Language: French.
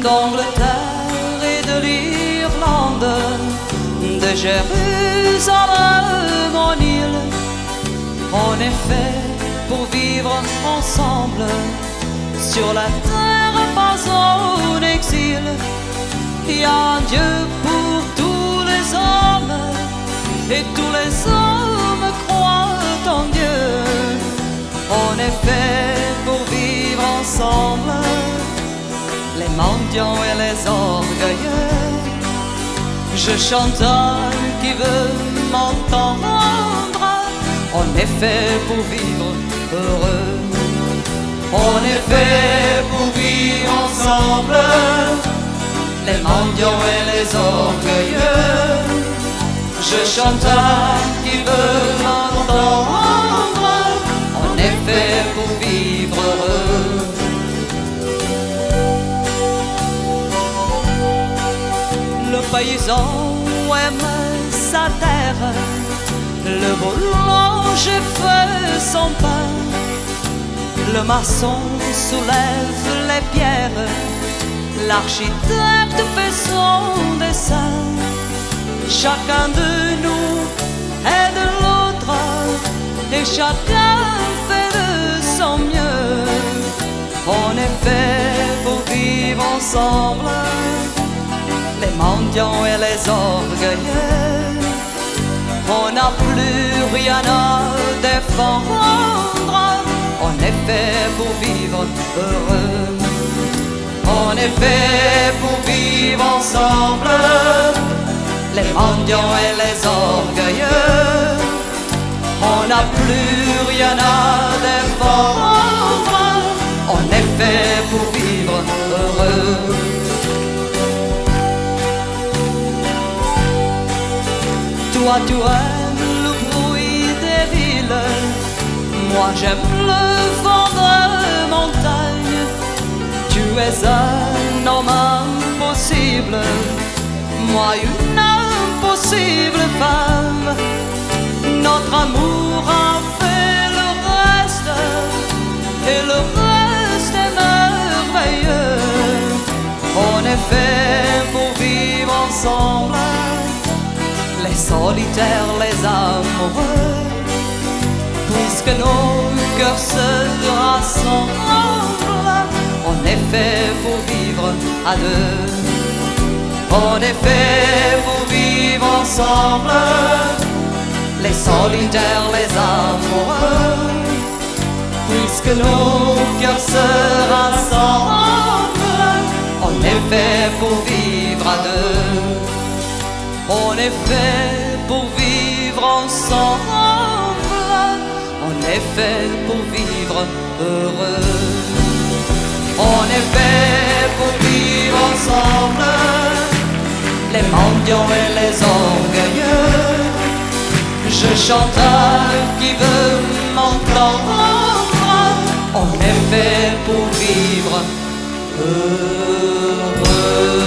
d'Angleterre et de l'Irlande, de Jérusalem en île. On est fait pour vivre ensemble, sur la terre pas en exil. Il y a un Dieu pour tous les hommes, et tous les hommes croient en Dieu. On est fait pour vivre ensemble, les mendiants et les orgueilleux. Je chante un qui veut m'entendre. On est fait pour vivre heureux. On est fait pour vivre ensemble, les mendiants et les orgueilleux. Je chante un qui veut m'entendre. On est fait pour vivre heureux. Le paysan aime sa terre, le boulanger fait son pain, le maçon soulève les pierres, l'architecte fait son dessin. Chacun de nous est de l'autre, et chacun fait de son mieux. On est fait pour vivre ensemble, les mendiants et les orgueilleux. On n'a plus rien à défendre. On est fait pour vivre heureux. On est fait pour vivre ensemble, les mendiants et les orgueilleux. On n'a plus rien à défendre. On est fait pour vivre heureux. Toi tu aimes le bruit des villes, moi j'aime le vent de montagne. Tu es un homme impossible, moi une impossible femme. Notre amour a fait le reste, et le reste est merveilleux. On est fait pour vivre ensemble, les solitaires, les amoureux, puisque nos cœurs se rassemblent. On est fait pour vivre à deux. On est fait pour vivre ensemble, les solitaires, les amoureux, puisque nos cœurs se rassemblent. On est fait pour vivre à deux. On est fait pour vivre ensemble. On est fait pour vivre heureux. On est fait pour vivre ensemble, les mendiants et les orgueilleux. Je chante un qui veut m'entendre. On est fait pour vivre heureux.